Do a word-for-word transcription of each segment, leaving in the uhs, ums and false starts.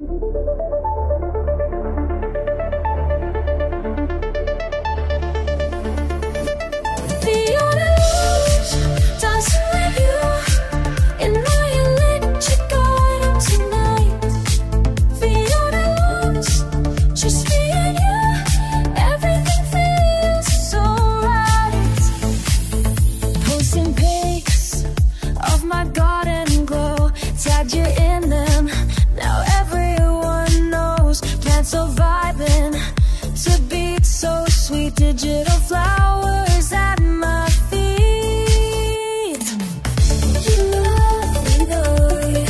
Digital flowers at my feet. You love me though.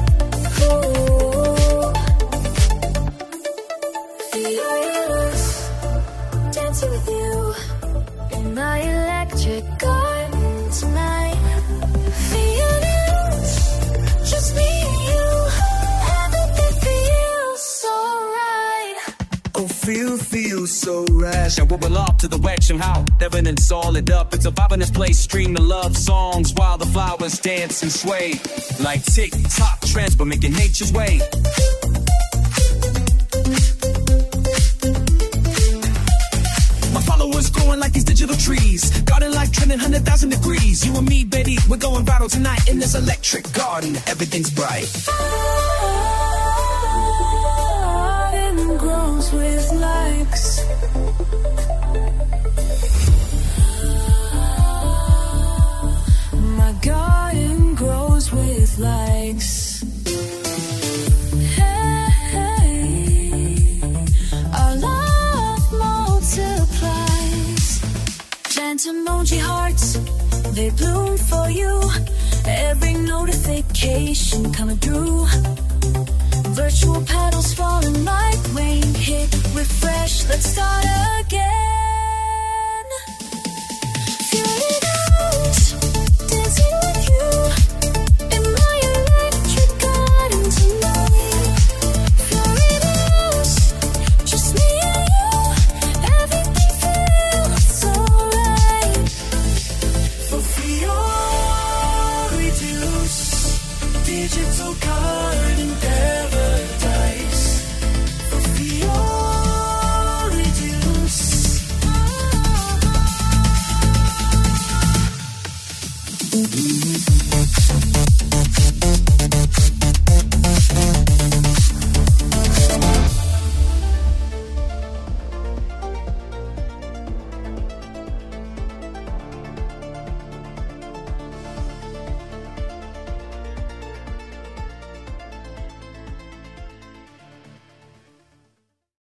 Oh. Fearless, dancing with you in my electric garden tonight. Fearless, just me and you. Everything feels so right. Oh, feel, feel so right. And we'll roll off to the wet how evidence all it up. It's a vibe in this place. Stream the love songs while the flowers dance and sway. Like tick-tock trends, but making nature's way. My followers growing like these digital trees. Garden life trending one hundred thousand degrees. You and me, baby, we're going viral tonight in this electric garden. Everything's bright. Garden grows with likes. My garden grows with likes. Hey, our love multiplies. Plant emoji hearts, they bloom for you. Every notification coming through. Virtual petals falling like rain. Hit refresh, let's start again.